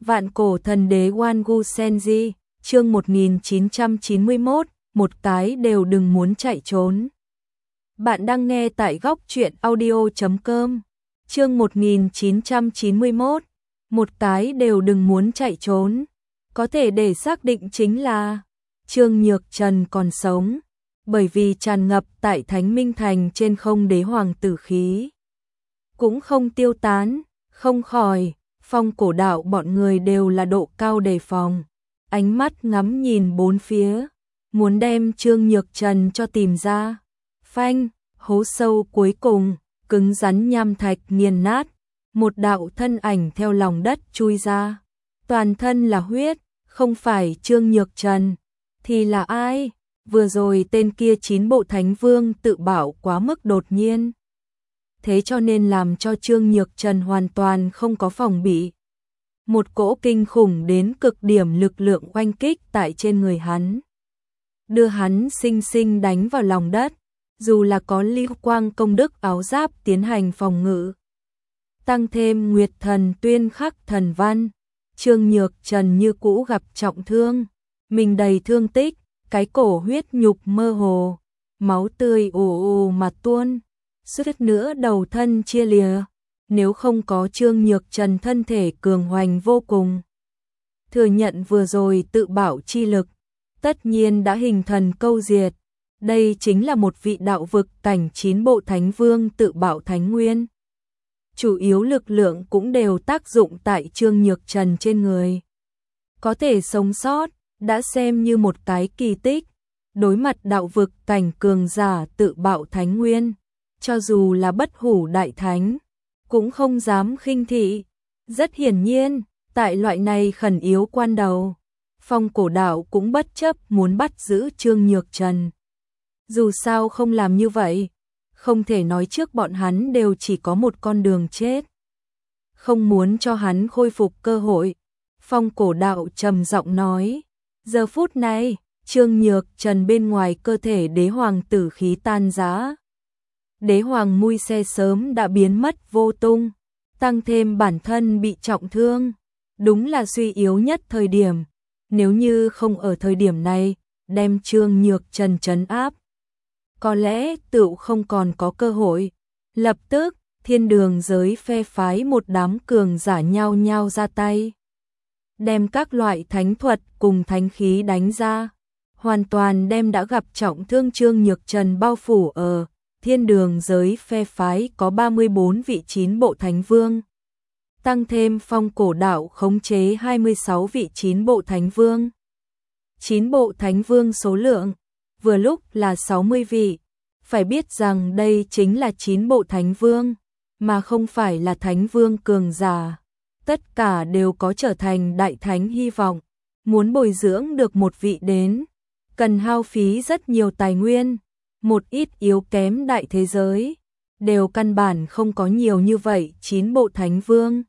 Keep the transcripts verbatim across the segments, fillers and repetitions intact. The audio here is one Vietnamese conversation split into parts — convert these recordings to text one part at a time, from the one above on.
Vạn cổ thần đế Wangu Senji, chương một nghìn chín trăm chín mươi mốt, một cái đều đừng muốn chạy trốn. Bạn đang nghe tại góc truyện audio chấm com, chương một nghìn chín trăm chín mươi mốt, một cái đều đừng muốn chạy trốn. Có thể để xác định chính là Trương Nhược Trần còn sống, bởi vì tràn ngập tại Thánh Minh Thành trên không đế hoàng tử khí. Cũng không tiêu tán, không khỏi. Phong Cổ Đạo bọn người đều là độ cao đề phòng, ánh mắt ngắm nhìn bốn phía, muốn đem Trương Nhược Trần cho tìm ra. Phanh, hố sâu cuối cùng, cứng rắn nham thạch nghiền nát, một đạo thân ảnh theo lòng đất chui ra, toàn thân là huyết, không phải Trương Nhược Trần, thì là ai? Vừa rồi tên kia chín bộ thánh vương tự bảo quá mức đột nhiên. Thế cho nên làm cho Trương Nhược Trần hoàn toàn không có phòng bị. Một cỗ kinh khủng đến cực điểm lực lượng oanh kích tại trên người hắn, đưa hắn sinh sinh đánh vào lòng đất, dù là có lưu quang công đức áo giáp tiến hành phòng ngự. Tăng thêm Nguyệt Thần tuyên khắc thần văn, Trương Nhược Trần như cũ gặp trọng thương, mình đầy thương tích, cái cổ huyết nhục mơ hồ, máu tươi ồ ồ mà tuôn. Suýt nữa đầu thân chia lìa, nếu không có Trương Nhược Trần thân thể cường hoành vô cùng. Thừa nhận vừa rồi tự bảo chi lực, tất nhiên đã hình thần câu diệt. Đây chính là một vị đạo vực cảnh chín bộ thánh vương tự bảo thánh nguyên. Chủ yếu lực lượng cũng đều tác dụng tại Trương Nhược Trần trên người. Có thể sống sót, đã xem như một cái kỳ tích. Đối mặt đạo vực cảnh cường giả tự bảo thánh nguyên, cho dù là bất hủ đại thánh, cũng không dám khinh thị. Rất hiển nhiên, tại loại này khẩn yếu quan đầu, Phong Cổ Đạo cũng bất chấp muốn bắt giữ Trương Nhược Trần. Dù sao không làm như vậy, không thể nói trước bọn hắn đều chỉ có một con đường chết. Không muốn cho hắn khôi phục cơ hội, Phong Cổ Đạo trầm giọng nói, giờ phút này, Trương Nhược Trần bên ngoài cơ thể đế hoàng tử khí tan rã. Đế hoàng mui xe sớm đã biến mất vô tung, tăng thêm bản thân bị trọng thương, đúng là suy yếu nhất thời điểm. Nếu như không ở thời điểm này, đem Trương Nhược Trần trấn áp, có lẽ tựu không còn có cơ hội. Lập tức, thiên đường giới phe phái một đám cường giả nhau nhau ra tay, đem các loại thánh thuật cùng thánh khí đánh ra, hoàn toàn đem đã gặp trọng thương Trương Nhược Trần bao phủ ở. Thiên đường giới phe phái có ba mươi bốn vị chín bộ thánh vương, tăng thêm Phong Cổ Đạo khống chế hai mươi sáu vị chín bộ thánh vương. chín bộ thánh vương số lượng vừa lúc là sáu mươi vị, phải biết rằng đây chính là chín bộ thánh vương, mà không phải là thánh vương cường giả. Tất cả đều có trở thành đại thánh hy vọng, muốn bồi dưỡng được một vị đến, cần hao phí rất nhiều tài nguyên. Một ít yếu kém đại thế giới, đều căn bản không có nhiều như vậy chín bộ thánh vương.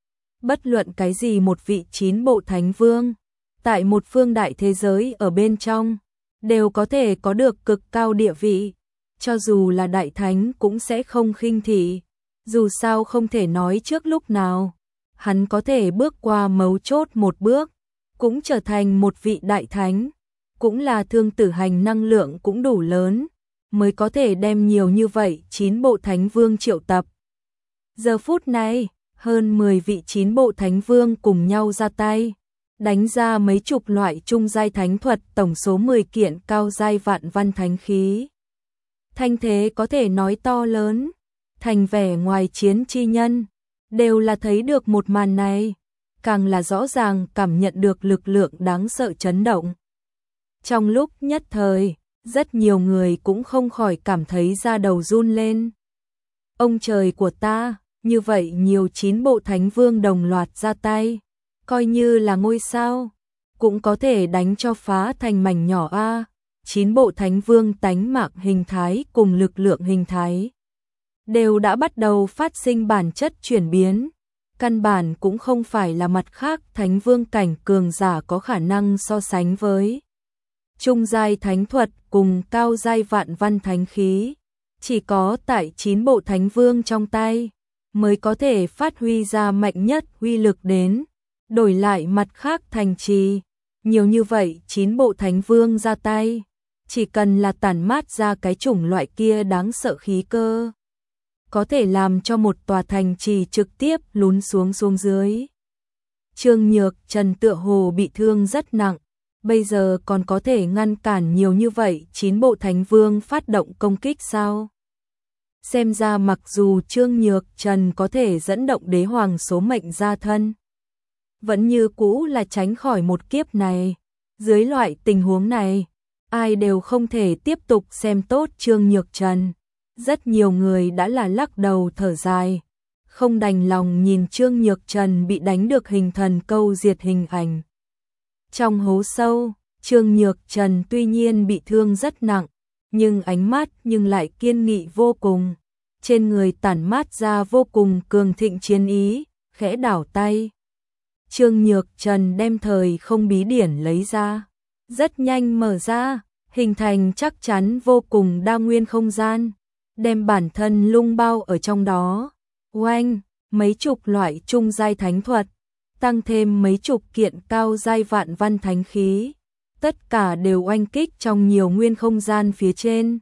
Bất luận cái gì một vị chín bộ thánh vương, tại một phương đại thế giới ở bên trong, đều có thể có được cực cao địa vị. Cho dù là đại thánh cũng sẽ không khinh thị, dù sao không thể nói trước lúc nào. Hắn có thể bước qua mấu chốt một bước, cũng trở thành một vị đại thánh, cũng là thương tử hành năng lượng cũng đủ lớn, mới có thể đem nhiều như vậy chín bộ thánh vương triệu tập. Giờ phút này, hơn mười vị chín bộ thánh vương cùng nhau ra tay, đánh ra mấy chục loại trung giai thánh thuật, tổng số mười kiện cao giai vạn văn thánh khí. Thanh thế có thể nói to lớn, thành vẻ ngoài chiến chi nhân, đều là thấy được một màn này, càng là rõ ràng cảm nhận được lực lượng đáng sợ chấn động. Trong lúc nhất thời, rất nhiều người cũng không khỏi cảm thấy da đầu run lên. Ông trời của ta, như vậy nhiều chín bộ thánh vương đồng loạt ra tay, coi như là ngôi sao, cũng có thể đánh cho phá thành mảnh nhỏ a. Chín bộ thánh vương tánh mạng hình thái cùng lực lượng hình thái đều đã bắt đầu phát sinh bản chất chuyển biến, căn bản cũng không phải là mặt khác thánh vương cảnh cường giả có khả năng so sánh với. Trung giai thánh thuật cùng cao giai vạn văn thánh khí, chỉ có tại chín bộ thánh vương trong tay mới có thể phát huy ra mạnh nhất uy lực đến. đổi lại mặt khác thành trì. Nhiều như vậy chín bộ thánh vương ra tay, chỉ cần là tản mát ra cái chủng loại kia đáng sợ khí cơ, có thể làm cho một tòa thành trì trực tiếp lún xuống xuống dưới. Trương Nhược Trần tựa hồ bị thương rất nặng, bây giờ còn có thể ngăn cản nhiều như vậy chín bộ thánh vương phát động công kích sao? Xem ra mặc dù Trương Nhược Trần có thể dẫn động đế hoàng số mệnh ra thân, vẫn như cũ là tránh khỏi một kiếp này. Dưới loại tình huống này, ai đều không thể tiếp tục xem tốt Trương Nhược Trần. Rất nhiều người đã là lắc đầu thở dài, không đành lòng nhìn Trương Nhược Trần bị đánh được hình thần câu diệt hình ảnh. Trong hố sâu, Trương Nhược Trần tuy nhiên bị thương rất nặng, nhưng ánh mắt nhưng lại kiên nghị vô cùng. Trên người tản mát ra vô cùng cường thịnh chiến ý, khẽ đảo tay. Trương Nhược Trần đem thời không bí điển lấy ra, rất nhanh mở ra, hình thành chắc chắn vô cùng đa nguyên không gian, đem bản thân lung bao ở trong đó. Oanh, mấy chục loại trung giai thánh thuật, tăng thêm mấy chục kiện cao giai vạn văn thánh khí, tất cả đều oanh kích trong nhiều nguyên không gian phía trên.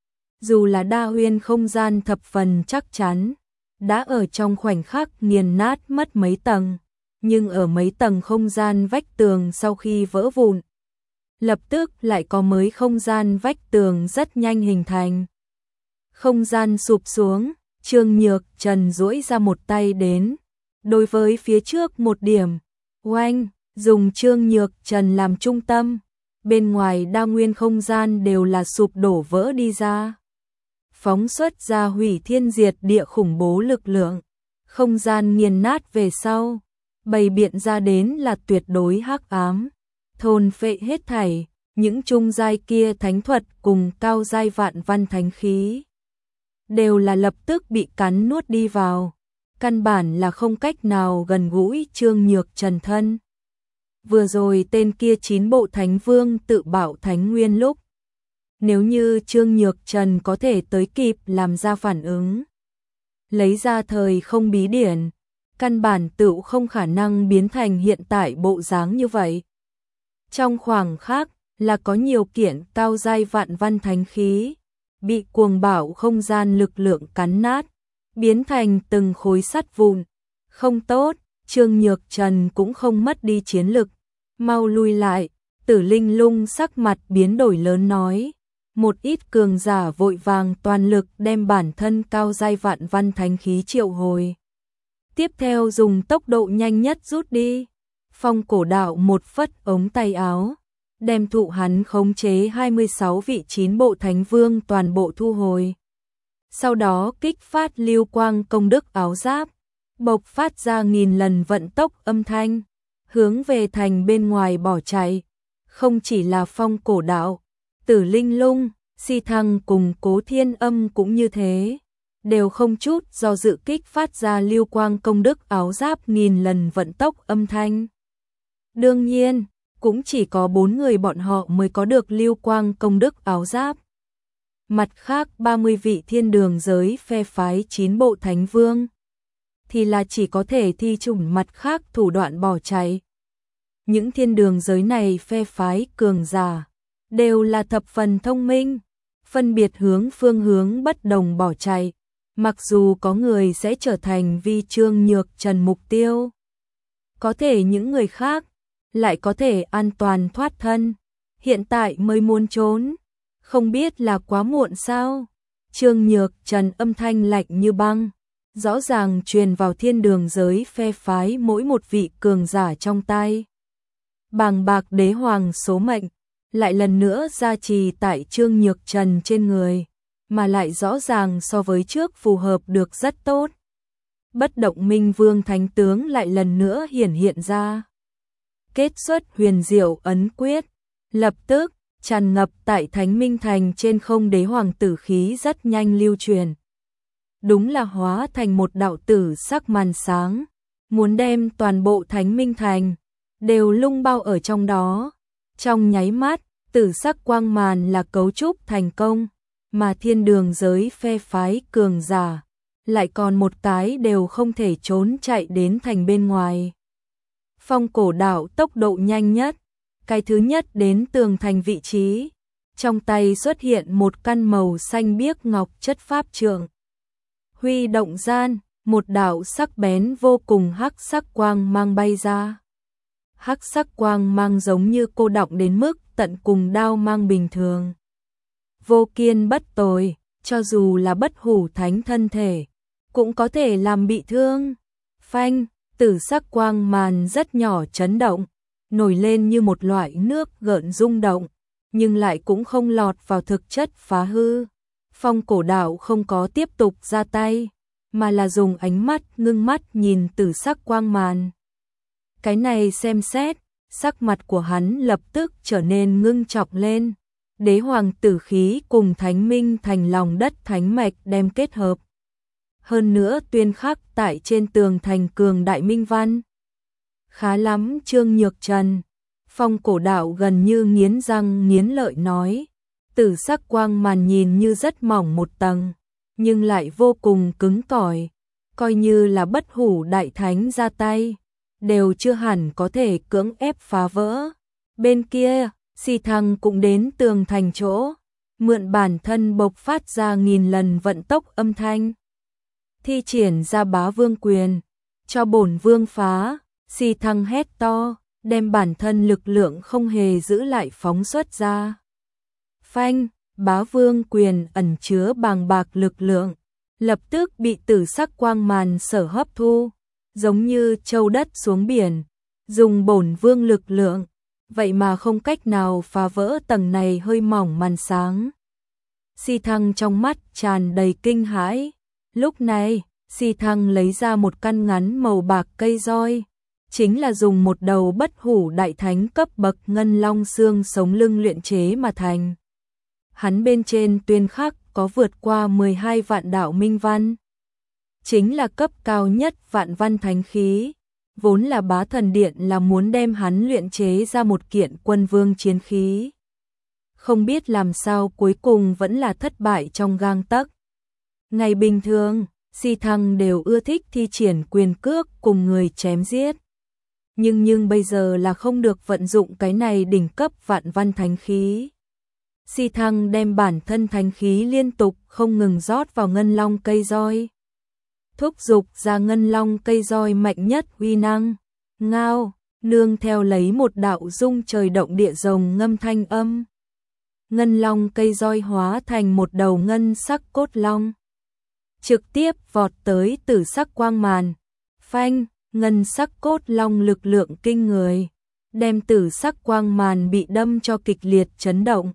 Dù là đa nguyên không gian thập phần chắc chắn, đã ở trong khoảnh khắc nghiền nát mất mấy tầng, nhưng ở mấy tầng không gian vách tường sau khi vỡ vụn, lập tức lại có mới không gian vách tường rất nhanh hình thành. Không gian sụp xuống, Trương Nhược Trần duỗi ra một tay đến, đối với phía trước một điểm, oanh, dùng Trương Nhược Trần làm trung tâm, bên ngoài đa nguyên không gian đều là sụp đổ vỡ đi ra. Phóng xuất ra hủy thiên diệt địa khủng bố lực lượng, không gian nghiền nát về sau, bày biện ra đến là tuyệt đối hắc ám, thôn phệ hết thảy, những trung giai kia thánh thuật cùng cao giai vạn văn thánh khí đều là lập tức bị cắn nuốt đi vào, căn bản là không cách nào gần gũi Trương Nhược Trần thân. Vừa rồi tên kia chín bộ thánh vương tự bảo thánh nguyên lúc, nếu như Trương Nhược Trần có thể tới kịp làm ra phản ứng, lấy ra thời không bí điển, căn bản tựu không khả năng biến thành hiện tại bộ dáng như vậy. Trong khoảng khắc là có nhiều kiện cao giai vạn văn thánh khí bị cuồng bạo không gian lực lượng cắn nát, biến thành từng khối sắt vụn. Không tốt, Trương Nhược Trần cũng không mất đi chiến lực, mau lui lại. Tử Linh Lung sắc mặt biến đổi lớn nói, một ít cường giả vội vàng toàn lực đem bản thân cao giai vạn văn thánh khí triệu hồi. Tiếp theo dùng tốc độ nhanh nhất rút đi. Phong Cổ Đạo một phất ống tay áo, đem thụ hắn khống chế hai mươi sáu vị chín bộ thánh vương toàn bộ thu hồi. Sau đó kích phát lưu quang công đức áo giáp, bộc phát ra nghìn lần vận tốc âm thanh, hướng về thành bên ngoài bỏ chạy. Không chỉ là Phong Cổ Đạo, Tử Linh Lung, Si Thăng cùng Cố Thiên Âm cũng như thế, đều không chút do dự kích phát ra lưu quang công đức áo giáp nghìn lần vận tốc âm thanh. Đương nhiên, cũng chỉ có bốn người bọn họ mới có được lưu quang công đức áo giáp. Mặt khác ba mươi vị thiên đường giới phe phái chín bộ thánh vương thì là chỉ có thể thi chủng mặt khác thủ đoạn bỏ chạy. Những thiên đường giới này phe phái cường giả đều là thập phần thông minh, phân biệt hướng phương hướng bất đồng bỏ chạy. Mặc dù có người sẽ trở thành vi Trương Nhược Trần mục tiêu, có thể những người khác lại có thể an toàn thoát thân. Hiện tại mới muốn trốn, không biết là quá muộn sao? Trương Nhược Trần âm thanh lạnh như băng, rõ ràng truyền vào thiên đường giới phe phái mỗi một vị cường giả trong tay. Bàng bạc đế hoàng số mệnh lại lần nữa gia trì tại Trương Nhược Trần trên người, mà lại rõ ràng so với trước phù hợp được rất tốt. Bất động minh vương thánh tướng lại lần nữa hiển hiện ra. Kết xuất huyền diệu ấn quyết, lập tức tràn ngập tại Thánh Minh Thành trên không đế hoàng tử khí rất nhanh lưu truyền. Đúng là hóa thành một đạo tử sắc màn sáng, muốn đem toàn bộ Thánh Minh Thành đều lung bao ở trong đó. Trong nháy mắt, tử sắc quang màn là cấu trúc thành công, mà thiên đường giới phe phái cường giả lại còn một cái đều không thể trốn chạy đến thành bên ngoài. Phong cổ đạo tốc độ nhanh nhất, cái thứ nhất đến tường thành vị trí, trong tay xuất hiện một căn màu xanh biếc ngọc chất pháp trượng. Huy động gian, một đạo sắc bén vô cùng hắc sắc quang mang bay ra. Hắc sắc quang mang giống như cô đọng đến mức tận cùng đao mang bình thường. Vô kiên bất tồi, cho dù là bất hủ thánh thân thể, cũng có thể làm bị thương. Phanh, tử sắc quang màn rất nhỏ chấn động, nổi lên như một loại nước gợn rung động, nhưng lại cũng không lọt vào thực chất phá hư. Phong cổ đạo không có tiếp tục ra tay, mà là dùng ánh mắt ngưng mắt nhìn tử sắc quang màn. Cái này xem xét, sắc mặt của hắn lập tức trở nên ngưng trọng lên. Đế hoàng tử khí cùng thánh minh thành lòng đất thánh mạch đem kết hợp. Hơn nữa tuyên khắc tại trên tường thành cường đại minh văn. Khá lắm Trương Nhược Trần. Phong cổ đạo gần như nghiến răng nghiến lợi nói. Tử sắc quang màn nhìn như rất mỏng một tầng, nhưng lại vô cùng cứng cỏi. Coi như là bất hủ đại thánh ra tay, đều chưa hẳn có thể cưỡng ép phá vỡ. Bên kia, Si Thăng cũng đến tường thành chỗ, mượn bản thân bộc phát ra nghìn lần vận tốc âm thanh. Thi triển ra bá vương quyền, cho bổn vương phá. Si Thăng hét to, đem bản thân lực lượng không hề giữ lại phóng xuất ra. Phanh, bá vương quyền ẩn chứa bàng bạc lực lượng, lập tức bị tử sắc quang màn sở hấp thu, giống như châu đất xuống biển, dùng bổn vương lực lượng, vậy mà không cách nào phá vỡ tầng này hơi mỏng màn sáng. Si Thăng trong mắt tràn đầy kinh hãi. Lúc này, Si Thăng lấy ra một căn ngắn màu bạc cây roi, chính là dùng một đầu bất hủ đại thánh cấp bậc ngân long xương sống lưng luyện chế mà thành. Hắn bên trên tuyên khắc có vượt qua mười hai vạn đạo minh văn. Chính là cấp cao nhất vạn văn thánh khí. Vốn là bá thần điện là muốn đem hắn luyện chế ra một kiện quân vương chiến khí. Không biết làm sao cuối cùng vẫn là thất bại trong gang tấc. Ngày bình thường, Si Thăng đều ưa thích thi triển quyền cước cùng người chém giết. Nhưng nhưng bây giờ là không được vận dụng cái này đỉnh cấp vạn văn thánh khí. Si Thăng đem bản thân thánh khí liên tục không ngừng rót vào ngân long cây roi. Thúc dục ra ngân long cây roi mạnh nhất uy năng. Ngao, nương theo lấy một đạo rung trời động địa rồng ngâm thanh âm. Ngân long cây roi hóa thành một đầu ngân sắc cốt long, trực tiếp vọt tới tử sắc quang màn. Phanh, ngân sắc cốt long lực lượng kinh người, đem tử sắc quang màn bị đâm cho kịch liệt chấn động.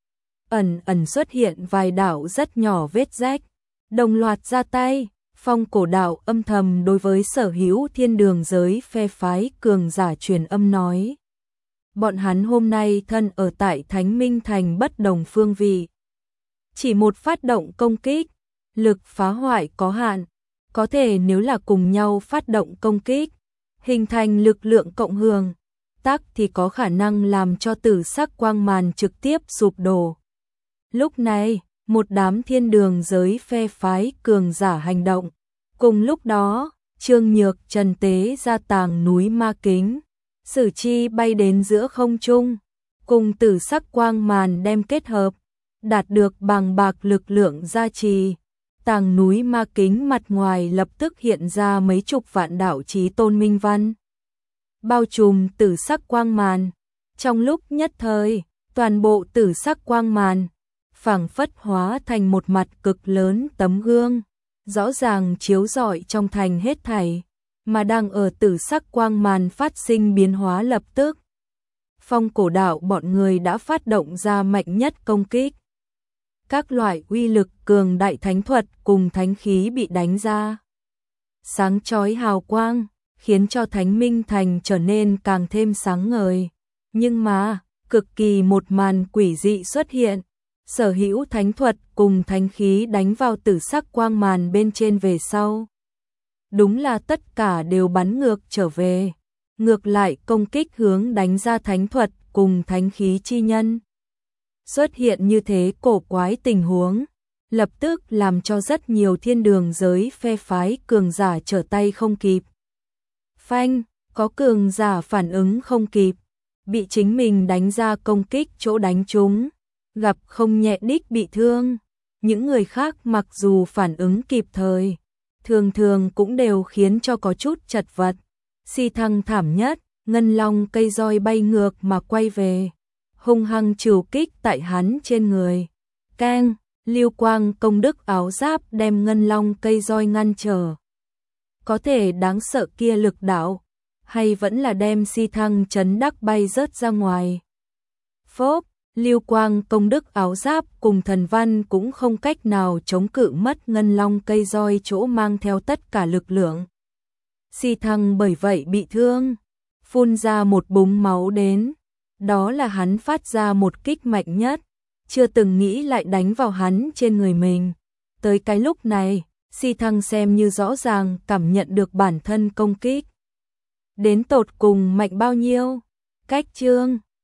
Ẩn ẩn xuất hiện vài đạo rất nhỏ vết rách, đồng loạt ra tay. Phong cổ đạo âm thầm đối với sở hữu thiên đường giới phe phái cường giả truyền âm nói. Bọn hắn hôm nay thân ở tại Thánh Minh Thành bất đồng phương vị. Chỉ một phát động công kích, lực phá hoại có hạn, có thể nếu là cùng nhau phát động công kích, hình thành lực lượng cộng hưởng, tác thì có khả năng làm cho tử sắc quang màn trực tiếp sụp đổ. Lúc này, một đám thiên đường giới phe phái cường giả hành động. Cùng lúc đó, Trương Nhược Trần tế ra tàng núi ma kính, sử chi bay đến giữa không trung, cùng tử sắc quang màn đem kết hợp, đạt được bàng bạc lực lượng gia trì. Tàng núi ma kính mặt ngoài lập tức hiện ra mấy chục vạn đạo chí tôn minh văn, bao trùm tử sắc quang màn. Trong lúc nhất thời, toàn bộ tử sắc quang màn phảng phất hóa thành một mặt cực lớn tấm gương, rõ ràng chiếu rọi trong thành hết thảy, mà đang ở tử sắc quang màn phát sinh biến hóa lập tức. Phong cổ đạo bọn người đã phát động ra mạnh nhất công kích. Các loại uy lực cường đại thánh thuật cùng thánh khí bị đánh ra. Sáng chói hào quang, khiến cho Thánh Minh Thành trở nên càng thêm sáng ngời. Nhưng mà, cực kỳ một màn quỷ dị xuất hiện. Sở hữu thánh thuật cùng thánh khí đánh vào tử sắc quang màn bên trên về sau. Đúng là tất cả đều bắn ngược trở về. Ngược lại công kích hướng đánh ra thánh thuật cùng thánh khí chi nhân. Xuất hiện như thế cổ quái tình huống, lập tức làm cho rất nhiều thiên đường giới phe phái cường giả trở tay không kịp. Phanh, Có cường giả phản ứng không kịp, bị chính mình đánh ra công kích chỗ đánh trúng, gặp không nhẹ đích bị thương. Những người khác mặc dù phản ứng kịp thời, thường thường cũng đều khiến cho có chút chật vật. Si Thăng thảm nhất, ngân long cây roi bay ngược mà quay về, hung hăng trừ kích tại hắn trên người. Keng, lưu quang công đức áo giáp đem ngân long cây roi ngăn trở. Có thể đáng sợ kia lực đạo, hay vẫn là đem Si Thăng chấn đắc bay rớt ra ngoài. Phốp, lưu quang công đức áo giáp cùng thần văn cũng không cách nào chống cự mất ngân long cây roi chỗ mang theo tất cả lực lượng. Si Thăng bởi vậy bị thương, phun ra một búng máu đến. Đó là hắn phát ra một kích mạnh nhất, chưa từng nghĩ lại đánh vào hắn trên người mình. Tới cái lúc này, Si Thăng xem như rõ ràng cảm nhận được bản thân công kích đến tột cùng mạnh bao nhiêu. Cách chương